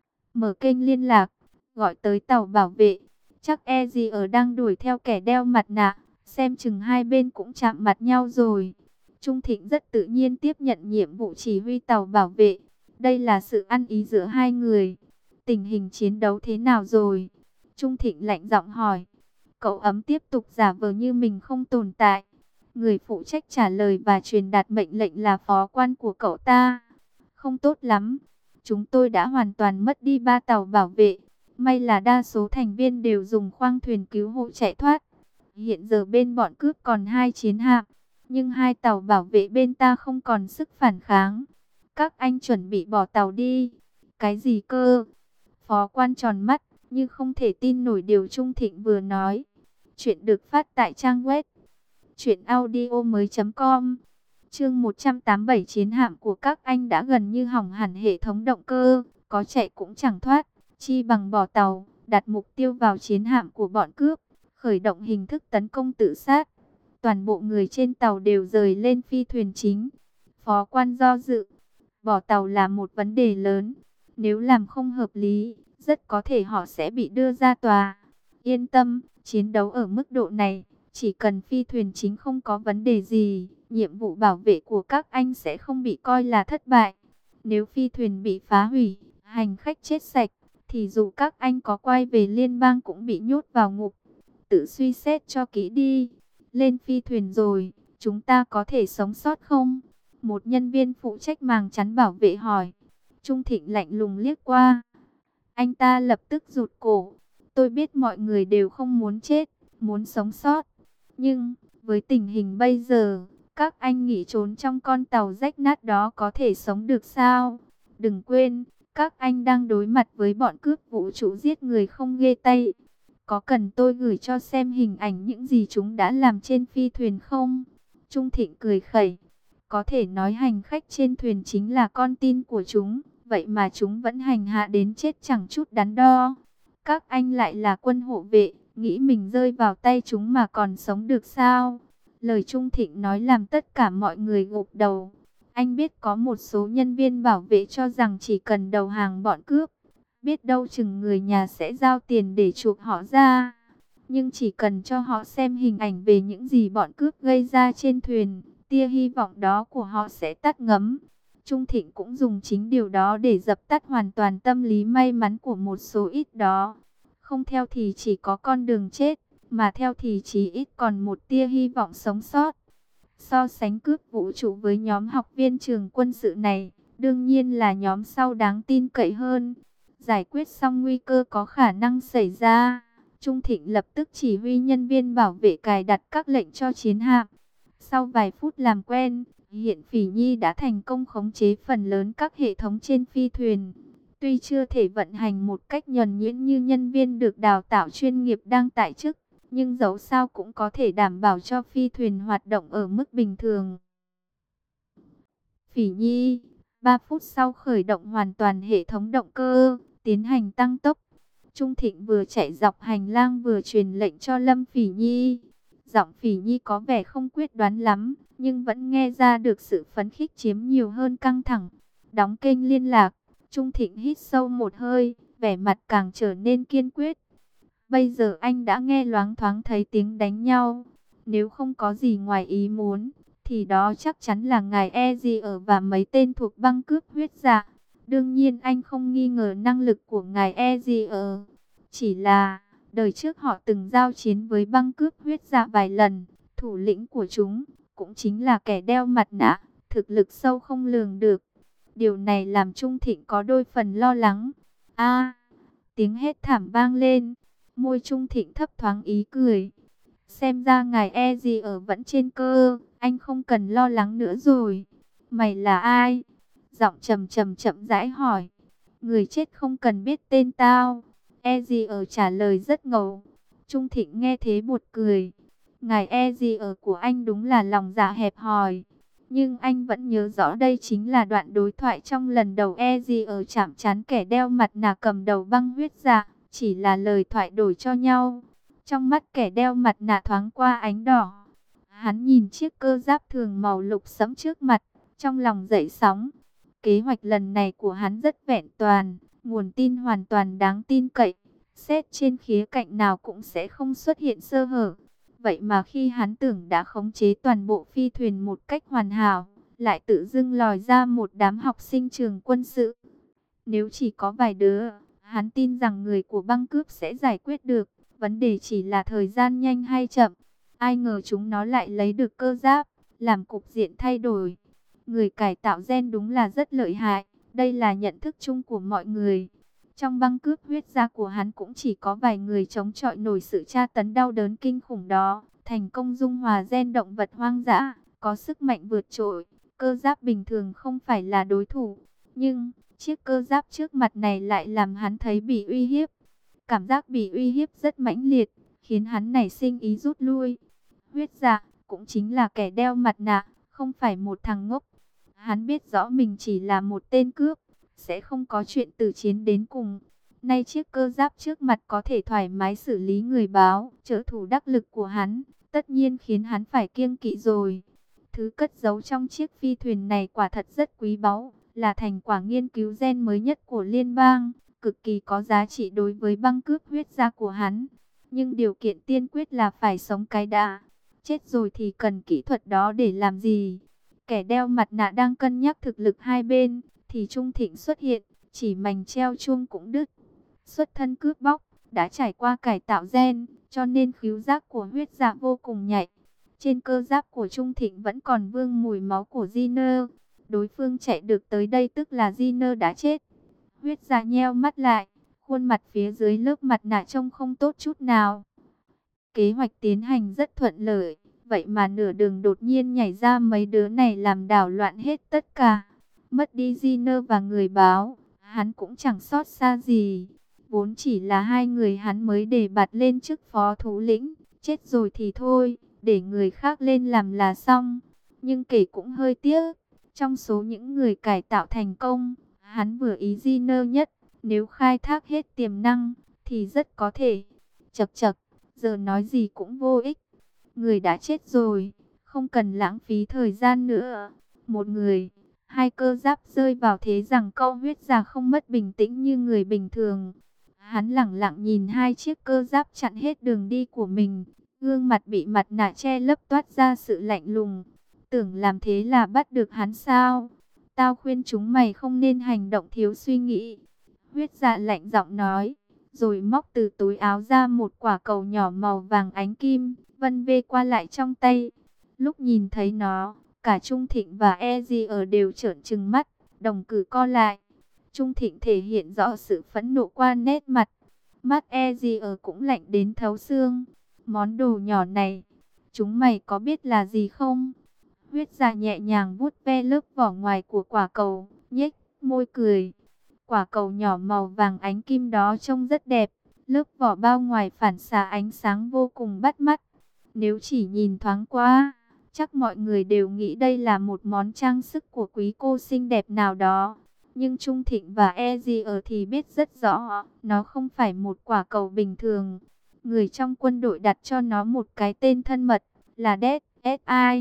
Mở kênh liên lạc, gọi tới tàu bảo vệ, chắc gì đang đuổi theo kẻ đeo mặt nạ, xem chừng hai bên cũng chạm mặt nhau rồi. Trung Thịnh rất tự nhiên tiếp nhận nhiệm vụ chỉ huy tàu bảo vệ. Đây là sự ăn ý giữa hai người. Tình hình chiến đấu thế nào rồi? Trung Thịnh lạnh giọng hỏi. Cậu ấm tiếp tục giả vờ như mình không tồn tại. Người phụ trách trả lời và truyền đạt mệnh lệnh là phó quan của cậu ta. Không tốt lắm. Chúng tôi đã hoàn toàn mất đi 3 tàu bảo vệ. May là đa số thành viên đều dùng khoang thuyền cứu hộ chạy thoát. Hiện giờ bên bọn cướp còn 2 chiến hạm, nhưng 2 tàu bảo vệ bên ta không còn sức phản kháng. Các anh chuẩn bị bỏ tàu đi. Cái gì cơ? Phó quan tròn mắt, như không thể tin nổi điều Trung Thịnh vừa nói. Chuyện được phát tại trang web truyệnaudiomoi.com. Chương 187, chiến hạm của các anh đã gần như hỏng hẳn hệ thống động cơ, có chạy cũng chẳng thoát, chi bằng bỏ tàu, đặt mục tiêu vào chiến hạm của bọn cướp, khởi động hình thức tấn công tự sát. Toàn bộ người trên tàu đều rời lên phi thuyền chính. Phó quan do dự, bỏ tàu là một vấn đề lớn, nếu làm không hợp lý, rất có thể họ sẽ bị đưa ra tòa. Yên tâm, chiến đấu ở mức độ này, chỉ cần phi thuyền chính không có vấn đề gì, nhiệm vụ bảo vệ của các anh sẽ không bị coi là thất bại. Nếu phi thuyền bị phá hủy, hành khách chết sạch, thì dù các anh có quay về liên bang cũng bị nhốt vào ngục. Tự suy xét cho kỹ đi. Lên phi thuyền rồi, chúng ta có thể sống sót không? Một nhân viên phụ trách màng chắn bảo vệ hỏi. Trung Thịnh lạnh lùng liếc qua. Anh ta lập tức rụt cổ. Tôi biết mọi người đều không muốn chết, muốn sống sót. Nhưng, với tình hình bây giờ, các anh nghĩ trốn trong con tàu rách nát đó có thể sống được sao? Đừng quên, các anh đang đối mặt với bọn cướp vũ trụ giết người không ghê tay. Có cần tôi gửi cho xem hình ảnh những gì chúng đã làm trên phi thuyền không? Trung Thịnh cười khẩy. Có thể nói hành khách trên thuyền chính là con tin của chúng, vậy mà chúng vẫn hành hạ đến chết chẳng chút đắn đo. Các anh lại là quân hộ vệ, nghĩ mình rơi vào tay chúng mà còn sống được sao? Lời Trung Thịnh nói làm tất cả mọi người gục đầu. Anh biết có một số nhân viên bảo vệ cho rằng chỉ cần đầu hàng bọn cướp, biết đâu chừng người nhà sẽ giao tiền để chuộc họ ra. Nhưng chỉ cần cho họ xem hình ảnh về những gì bọn cướp gây ra trên thuyền, tia hy vọng đó của họ sẽ tắt ngấm. Trung Thịnh cũng dùng chính điều đó để dập tắt hoàn toàn tâm lý may mắn của một số ít đó. Không theo thì chỉ có con đường chết, mà theo thì chỉ ít còn một tia hy vọng sống sót. So sánh cướp vũ trụ với nhóm học viên trường quân sự này, đương nhiên là nhóm sau đáng tin cậy hơn. Giải quyết xong nguy cơ có khả năng xảy ra, Trung Thịnh lập tức chỉ huy nhân viên bảo vệ cài đặt các lệnh cho chiến hạm. Sau vài phút làm quen, hiện Phỉ Nhi đã thành công khống chế phần lớn các hệ thống trên phi thuyền. Tuy chưa thể vận hành một cách nhuần nhuyễn như nhân viên được đào tạo chuyên nghiệp đang tại chức, nhưng dẫu sao cũng có thể đảm bảo cho phi thuyền hoạt động ở mức bình thường. Phỉ Nhi, 3 phút sau khởi động hoàn toàn hệ thống động cơ, tiến hành tăng tốc. Trung Thịnh vừa chạy dọc hành lang vừa truyền lệnh cho Lâm Phỉ Nhi. Giọng Phỉ Nhi có vẻ không quyết đoán lắm, nhưng vẫn nghe ra được sự phấn khích chiếm nhiều hơn căng thẳng. Đóng kênh liên lạc, Trung Thịnh hít sâu một hơi, vẻ mặt càng trở nên kiên quyết. Bây giờ anh đã nghe loáng thoáng thấy tiếng đánh nhau. Nếu không có gì ngoài ý muốn, thì đó chắc chắn là ngài Ezier và mấy tên thuộc băng cướp huyết dạ. Đương nhiên anh không nghi ngờ năng lực của ngài Ezier. Chỉ là, đời trước họ từng giao chiến với băng cướp huyết dạ vài lần. Thủ lĩnh của chúng, cũng chính là kẻ đeo mặt nạ, thực lực sâu không lường được. Điều này làm Trung Thịnh có đôi phần lo lắng. Tiếng hét thảm vang lên. Môi Trung Thịnh thấp thoáng ý cười. Xem ra ngài Ezier vẫn trên cơ, anh không cần lo lắng nữa rồi. Mày là ai? Giọng trầm trầm chậm rãi hỏi. Người chết không cần biết tên tao. Ezier trả lời rất ngầu. Trung Thịnh nghe thế buột cười. Ngài Ezier của anh đúng là lòng dạ hẹp hòi. Nhưng anh vẫn nhớ rõ đây chính là đoạn đối thoại trong lần đầu Ezier chạm trán kẻ đeo mặt nạ cầm đầu băng huyết dạ. Chỉ là lời thoại đổi cho nhau. Trong mắt kẻ đeo mặt nạ thoáng qua ánh đỏ. Hắn nhìn chiếc cơ giáp thường màu lục sẫm trước mặt, trong lòng dậy sóng. Kế hoạch lần này của hắn rất vẹn toàn, nguồn tin hoàn toàn đáng tin cậy. Xét trên khía cạnh nào cũng sẽ không xuất hiện sơ hở. Vậy mà khi hắn tưởng đã khống chế toàn bộ phi thuyền một cách hoàn hảo, lại tự dưng lòi ra một đám học sinh trường quân sự. Nếu chỉ có vài đứa, hắn tin rằng người của băng cướp sẽ giải quyết được. Vấn đề chỉ là thời gian nhanh hay chậm. Ai ngờ chúng nó lại lấy được cơ giáp, làm cục diện thay đổi. Người cải tạo gen đúng là rất lợi hại. Đây là nhận thức chung của mọi người. Trong băng cướp huyết gia của hắn cũng chỉ có vài người chống chọi nổi sự tra tấn đau đớn kinh khủng đó. Thành công dung hòa gen động vật hoang dã, có sức mạnh vượt trội. Cơ giáp bình thường không phải là đối thủ. Nhưng chiếc cơ giáp trước mặt này lại làm hắn thấy bị uy hiếp. Cảm giác bị uy hiếp rất mãnh liệt, khiến hắn nảy sinh ý rút lui. Huyết dạ, cũng chính là kẻ đeo mặt nạ, không phải một thằng ngốc. Hắn biết rõ mình chỉ là một tên cướp, sẽ không có chuyện tử chiến đến cùng. Nay chiếc cơ giáp trước mặt có thể thoải mái xử lý người báo, trợ thủ đắc lực của hắn, tất nhiên khiến hắn phải kiêng kỵ rồi. Thứ cất giấu trong chiếc phi thuyền này quả thật rất quý báu, là thành quả nghiên cứu gen mới nhất của liên bang, cực kỳ có giá trị đối với băng cướp huyết gia của hắn. Nhưng điều kiện tiên quyết là phải sống cái đã. Chết rồi thì cần kỹ thuật đó để làm gì? Kẻ đeo mặt nạ đang cân nhắc thực lực hai bên, thì Trung Thịnh xuất hiện, chỉ mảnh treo chuông cũng đứt. Xuất thân cướp bóc, đã trải qua cải tạo gen, cho nên khứu giác của huyết dạ vô cùng nhạy. Trên cơ giáp của Trung Thịnh vẫn còn vương mùi máu của Jiner. Đối phương chạy được tới đây tức là Jiner đã chết. Huyết dạ nheo mắt lại, khuôn mặt phía dưới lớp mặt nạ trông không tốt chút nào. Kế hoạch tiến hành rất thuận lợi, vậy mà nửa đường đột nhiên nhảy ra mấy đứa này làm đảo loạn hết tất cả. Mất đi Jiner và người báo, hắn cũng chẳng sót xa gì. Vốn chỉ là hai người hắn mới đề bạt lên chức phó thủ lĩnh, chết rồi thì thôi, để người khác lên làm là xong. Nhưng kể cũng hơi tiếc, trong số những người cải tạo thành công, hắn vừa ý Jiner nhất. Nếu khai thác hết tiềm năng, thì rất có thể. Chậc chậc, giờ nói gì cũng vô ích. Người đã chết rồi, không cần lãng phí thời gian nữa. Một người, Hai cơ giáp rơi vào thế giằng co, huyết dạ không mất bình tĩnh như người bình thường. Hắn lẳng lặng nhìn hai chiếc cơ giáp chặn hết đường đi của mình. Gương mặt bị mặt nạ che lấp toát ra sự lạnh lùng. Tưởng làm thế là bắt được hắn sao? Tao khuyên chúng mày không nên hành động thiếu suy nghĩ. Huyết dạ lạnh giọng nói, rồi móc từ túi áo ra một quả cầu nhỏ màu vàng ánh kim, vân vê qua lại trong tay. Lúc nhìn thấy nó, cả Trung Thịnh và E.G. đều trợn trừng mắt, đồng tử co lại. Trung Thịnh thể hiện rõ sự phẫn nộ qua nét mặt. Mắt E.G. cũng lạnh đến thấu xương. Món đồ nhỏ này, chúng mày có biết là gì không? Huyết dạ nhẹ nhàng vuốt ve lớp vỏ ngoài của quả cầu, nhếch môi cười. Quả cầu nhỏ màu vàng ánh kim đó trông rất đẹp. Lớp vỏ bao ngoài phản xạ ánh sáng vô cùng bắt mắt. Nếu chỉ nhìn thoáng qua, chắc mọi người đều nghĩ đây là một món trang sức của quý cô xinh đẹp nào đó. Nhưng Trung Thịnh và E.G. thì biết rất rõ, nó không phải một quả cầu bình thường. Người trong quân đội đặt cho nó một cái tên thân mật, là DSI.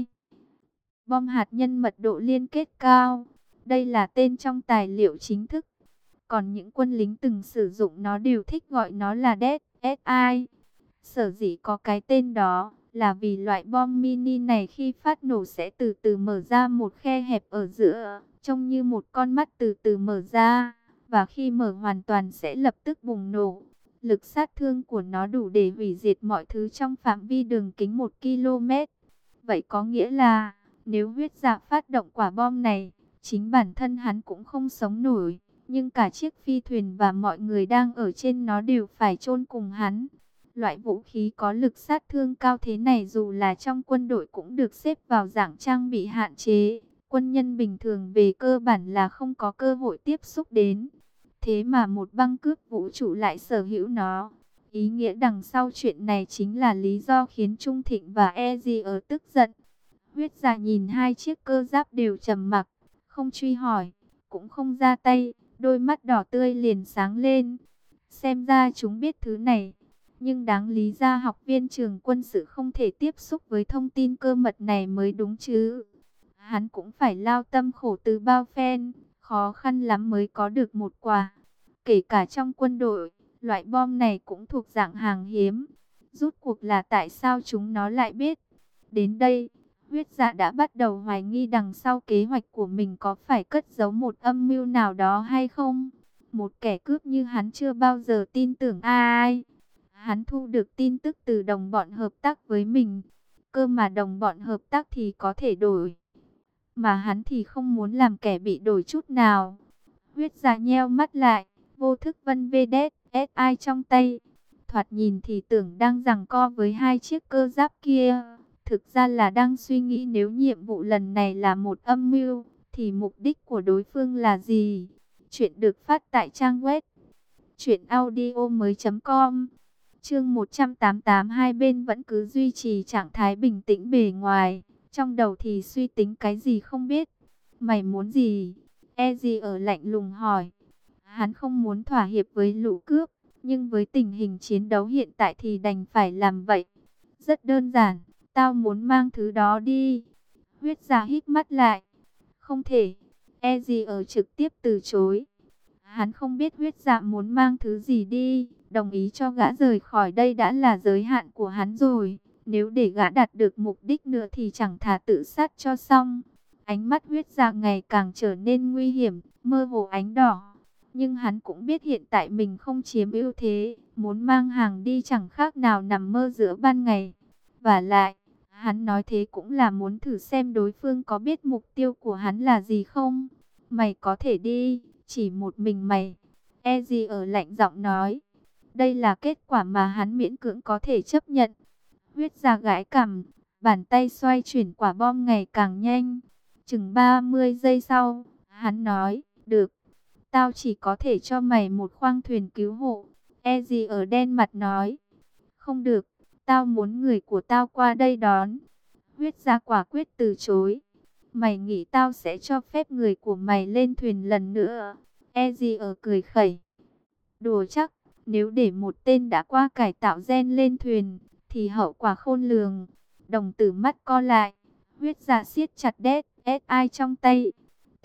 Bom hạt nhân mật độ liên kết cao. Đây là tên trong tài liệu chính thức. Còn những quân lính từng sử dụng nó đều thích gọi nó là DSI. Sở dĩ có cái tên đó là vì loại bom mini này khi phát nổ sẽ từ từ mở ra một khe hẹp ở giữa, trông như một con mắt từ từ mở ra, và khi mở hoàn toàn sẽ lập tức bùng nổ. Lực sát thương của nó đủ để hủy diệt mọi thứ trong phạm vi đường kính 1 km. Vậy có nghĩa là, nếu huyết dạ phát động quả bom này, chính bản thân hắn cũng không sống nổi, nhưng cả chiếc phi thuyền và mọi người đang ở trên nó đều phải chôn cùng hắn. Loại vũ khí có lực sát thương cao thế này dù là trong quân đội cũng được xếp vào dạng trang bị hạn chế. Quân nhân bình thường về cơ bản là không có cơ hội tiếp xúc đến. Thế mà một băng cướp vũ trụ lại sở hữu nó. Ý nghĩa đằng sau chuyện này chính là lý do khiến Trung Thịnh và E.G. tức giận. Huyết dạ nhìn hai chiếc cơ giáp đều trầm mặc, không truy hỏi, cũng không ra tay, đôi mắt đỏ tươi liền sáng lên. Xem ra chúng biết thứ này. Nhưng đáng lý ra học viên trường quân sự không thể tiếp xúc với thông tin cơ mật này mới đúng chứ. Hắn cũng phải lao tâm khổ từ bao phen, khó khăn lắm mới có được một quả. Kể cả trong quân đội, loại bom này cũng thuộc dạng hàng hiếm. Rút cuộc là tại sao chúng nó lại biết? Đến đây, huyết dạ đã bắt đầu hoài nghi đằng sau kế hoạch của mình có phải cất giấu một âm mưu nào đó hay không. Một kẻ cướp như hắn chưa bao giờ tin tưởng ai. Hắn thu được tin tức từ đồng bọn hợp tác với mình. Cơ mà đồng bọn hợp tác thì có thể đổi. Mà hắn thì không muốn làm kẻ bị đổi chút nào. Huyết dạ nheo mắt lại, vô thức vân vê đét, SI trong tay. Thoạt nhìn thì tưởng đang giằng co với hai chiếc cơ giáp kia. Thực ra là đang suy nghĩ nếu nhiệm vụ lần này là một âm mưu, thì mục đích của đối phương là gì? Chuyện được phát tại trang web truyệnaudiomoi.com. Chương 188, hai bên vẫn cứ duy trì trạng thái bình tĩnh bề ngoài, trong đầu thì suy tính cái gì không biết. Mày muốn gì? E.G. ở lạnh lùng hỏi. Hắn không muốn thỏa hiệp với lũ cướp, nhưng với tình hình chiến đấu hiện tại thì đành phải làm vậy. Rất đơn giản, tao muốn mang thứ đó đi. Huyết dạ hít mắt lại. Không thể. E.G. ở trực tiếp từ chối. Hắn không biết huyết dạ muốn mang thứ gì đi. Đồng ý cho gã rời khỏi đây đã là giới hạn của hắn rồi. Nếu để gã đạt được mục đích nữa thì chẳng thà tự sát cho xong. Ánh mắt huyết dạ ngày càng trở nên nguy hiểm, mơ hồ ánh đỏ. Nhưng hắn cũng biết hiện tại mình không chiếm ưu thế. Muốn mang hàng đi chẳng khác nào nằm mơ giữa ban ngày. Và lại, hắn nói thế cũng là muốn thử xem đối phương có biết mục tiêu của hắn là gì không. Mày có thể đi, chỉ một mình mày. E.G. ở lạnh giọng nói. Đây là kết quả mà hắn miễn cưỡng có thể chấp nhận. Huyết dạ gãi cằm, bàn tay xoay chuyển quả bom ngày càng nhanh. Chừng 30 giây sau, hắn nói, được, tao chỉ có thể cho mày một khoang thuyền cứu hộ. E.G. ở đen mặt nói, không được, tao muốn người của tao qua đây đón. Huyết dạ quả quyết từ chối. Mày nghĩ tao sẽ cho phép người của mày lên thuyền lần nữa? E.G. ở cười khẩy. Đùa chắc, nếu để một tên đã qua cải tạo gen lên thuyền, thì hậu quả khôn lường. Đồng tử mắt co lại, huyết dạ siết chặt đét, SI trong tay.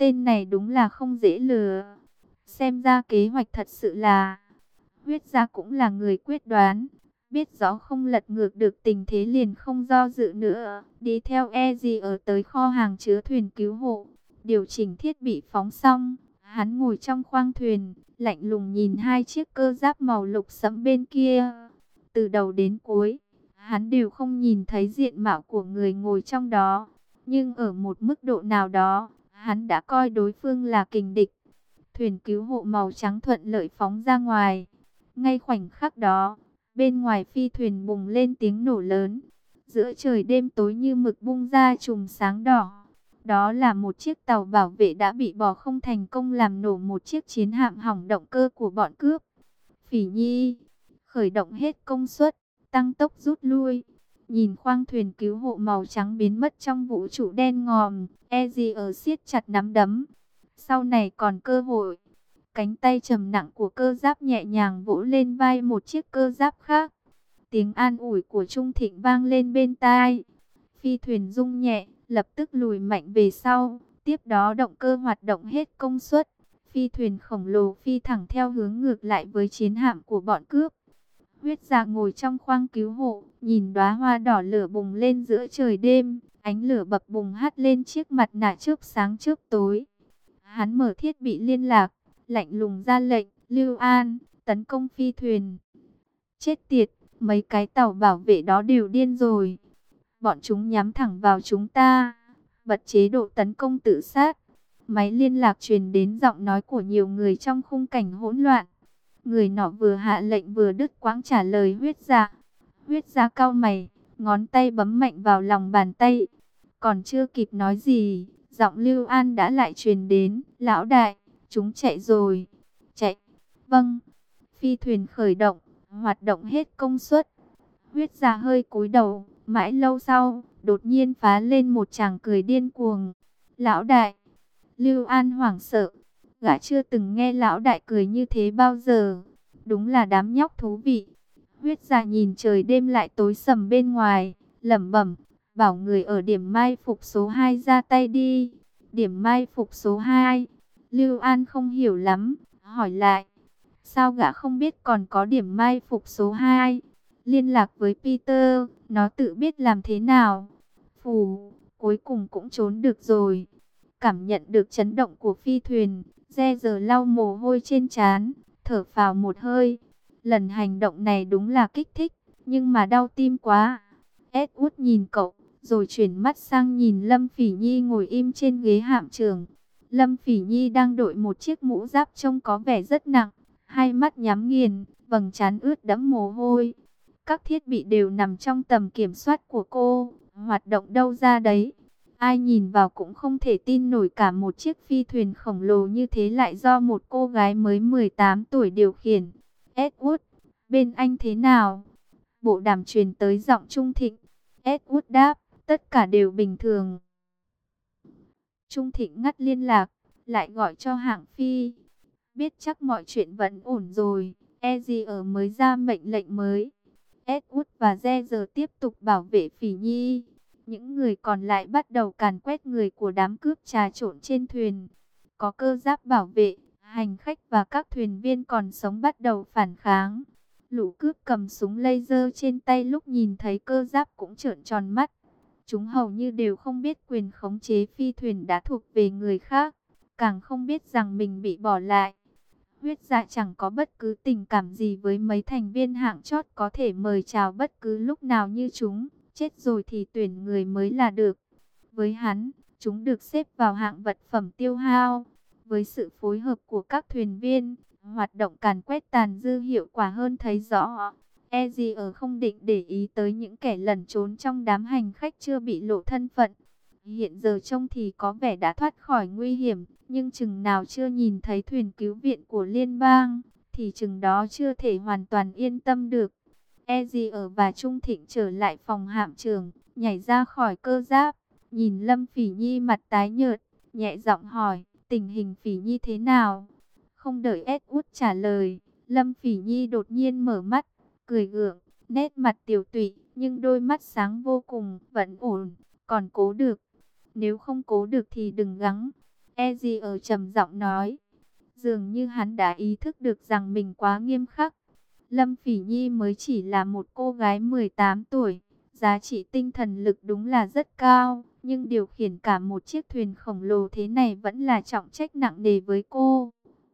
tên này đúng là không dễ lừa. Xem ra kế hoạch thật sự là... Huyết gia cũng là người quyết đoán. Biết rõ không lật ngược được tình thế liền không do dự nữa. Đi theo Eji ở tới kho hàng chứa thuyền cứu hộ. Điều chỉnh thiết bị phóng xong. Hắn ngồi trong khoang thuyền, lạnh lùng nhìn hai chiếc cơ giáp màu lục sẫm bên kia. Từ đầu đến cuối, hắn đều không nhìn thấy diện mạo của người ngồi trong đó. Nhưng ở một mức độ nào đó, hắn đã coi đối phương là kình địch. Thuyền cứu hộ màu trắng thuận lợi phóng ra ngoài. Ngay khoảnh khắc đó, bên ngoài phi thuyền bùng lên tiếng nổ lớn. Giữa trời đêm tối như mực bung ra chùm sáng đỏ. Đó là một chiếc tàu bảo vệ đã bị bỏ không thành công làm nổ một chiếc chiến hạm hỏng động cơ của bọn cướp. Phỉ Nhi khởi động hết công suất, tăng tốc rút lui. Nhìn khoang thuyền cứu hộ màu trắng biến mất trong vũ trụ đen ngòm, Eji ở siết chặt nắm đấm. Sau này còn cơ hội. Cánh tay trầm nặng của cơ giáp nhẹ nhàng vỗ lên vai một chiếc cơ giáp khác. Tiếng an ủi của Trung Thịnh vang lên bên tai. Phi thuyền rung nhẹ, lập tức lùi mạnh về sau. Tiếp đó động cơ hoạt động hết công suất. Phi thuyền khổng lồ phi thẳng theo hướng ngược lại với chiến hạm của bọn cướp. Huyết Dạ ngồi trong khoang cứu hộ, nhìn đóa hoa đỏ lửa bùng lên giữa trời đêm. Ánh lửa bập bùng hắt lên chiếc mặt nạ chớp sáng chớp tối. Hắn mở thiết bị liên lạc, lạnh lùng ra lệnh, Lưu An, tấn công phi thuyền. Chết tiệt, mấy cái tàu bảo vệ đó đều điên rồi. Bọn chúng nhắm thẳng vào chúng ta. Bật chế độ tấn công tự sát. Máy liên lạc truyền đến giọng nói của nhiều người trong khung cảnh hỗn loạn. Người nọ vừa hạ lệnh vừa đứt quãng trả lời Huyết Dạ. Huyết Dạ cau mày, ngón tay bấm mạnh vào lòng bàn tay. Còn chưa kịp nói gì, giọng Lưu An đã lại truyền đến, lão đại, chúng chạy rồi. Chạy, vâng. Phi thuyền khởi động, hoạt động hết công suất. Huyết Dạ hơi cúi đầu, mãi lâu sau, đột nhiên phá lên một tràng cười điên cuồng. Lão đại, Lưu An hoảng sợ, gã chưa từng nghe lão đại cười như thế bao giờ. Đúng là đám nhóc thú vị. Huyết Dạ nhìn trời đêm lại tối sầm bên ngoài, lẩm bẩm, bảo người ở điểm mai phục số 2 ra tay đi. Điểm mai phục số 2. Lưu An không hiểu lắm, hỏi lại. Sao gã không biết còn có điểm mai phục số 2? Liên lạc với Peter, nó tự biết làm thế nào. Phù, cuối cùng cũng trốn được rồi. Cảm nhận được chấn động của phi thuyền, Re giờ lau mồ hôi trên trán, thở phào một hơi. Lần hành động này đúng là kích thích, nhưng mà đau tim quá. Edward nhìn cậu, rồi chuyển mắt sang nhìn Lâm Phỉ Nhi ngồi im trên ghế hạm trưởng. Lâm Phỉ Nhi đang đội một chiếc mũ giáp trông có vẻ rất nặng, hai mắt nhắm nghiền, vầng trán ướt đẫm mồ hôi. Các thiết bị đều nằm trong tầm kiểm soát của cô, hoạt động đâu ra đấy. Ai nhìn vào cũng không thể tin nổi cả một chiếc phi thuyền khổng lồ như thế lại do một cô gái mới 18 tuổi điều khiển. Edward, bên anh thế nào? Bộ đàm truyền tới giọng Trung Thịnh. Edward đáp, tất cả đều bình thường. Trung Thịnh ngắt liên lạc, lại gọi cho hãng phi. Biết chắc mọi chuyện vẫn ổn rồi, Eji ở mới ra mệnh lệnh mới. Edward và Re giờ tiếp tục bảo vệ Phỉ Nhi. Những người còn lại bắt đầu càn quét người của đám cướp trà trộn trên thuyền. Có cơ giáp bảo vệ, hành khách và các thuyền viên còn sống bắt đầu phản kháng. Lũ cướp cầm súng laser trên tay lúc nhìn thấy cơ giáp cũng trợn tròn mắt. Chúng hầu như đều không biết quyền khống chế phi thuyền đã thuộc về người khác, càng không biết rằng mình bị bỏ lại. Huyết Dạ chẳng có bất cứ tình cảm gì với mấy thành viên hạng chót có thể mời chào bất cứ lúc nào như chúng. Chết rồi thì tuyển người mới là được. Với hắn, chúng được xếp vào hạng vật phẩm tiêu hao. Với sự phối hợp của các thuyền viên, hoạt động càn quét tàn dư hiệu quả hơn thấy rõ. Eji ở không định để ý tới những kẻ lẩn trốn trong đám hành khách chưa bị lộ thân phận. Hiện giờ trông thì có vẻ đã thoát khỏi nguy hiểm, nhưng chừng nào chưa nhìn thấy thuyền cứu viện của liên bang, thì chừng đó chưa thể hoàn toàn yên tâm được. Eji ở và Trung Thịnh trở lại phòng hạm trưởng, nhảy ra khỏi cơ giáp, nhìn Lâm Phỉ Nhi mặt tái nhợt, nhẹ giọng hỏi, tình hình Phỉ Nhi thế nào? Không đợi Edward trả lời, Lâm Phỉ Nhi đột nhiên mở mắt, cười gượng, nét mặt tiều tụy, nhưng đôi mắt sáng vô cùng, vẫn ổn, còn cố được. Nếu không cố được thì đừng gắng. ở trầm giọng nói. Dường như hắn đã ý thức được rằng mình quá nghiêm khắc. Lâm Phỉ Nhi mới chỉ là một cô gái 18 tuổi. Giá trị tinh thần lực đúng là rất cao. Nhưng điều khiển cả một chiếc thuyền khổng lồ thế này vẫn là trọng trách nặng nề với cô.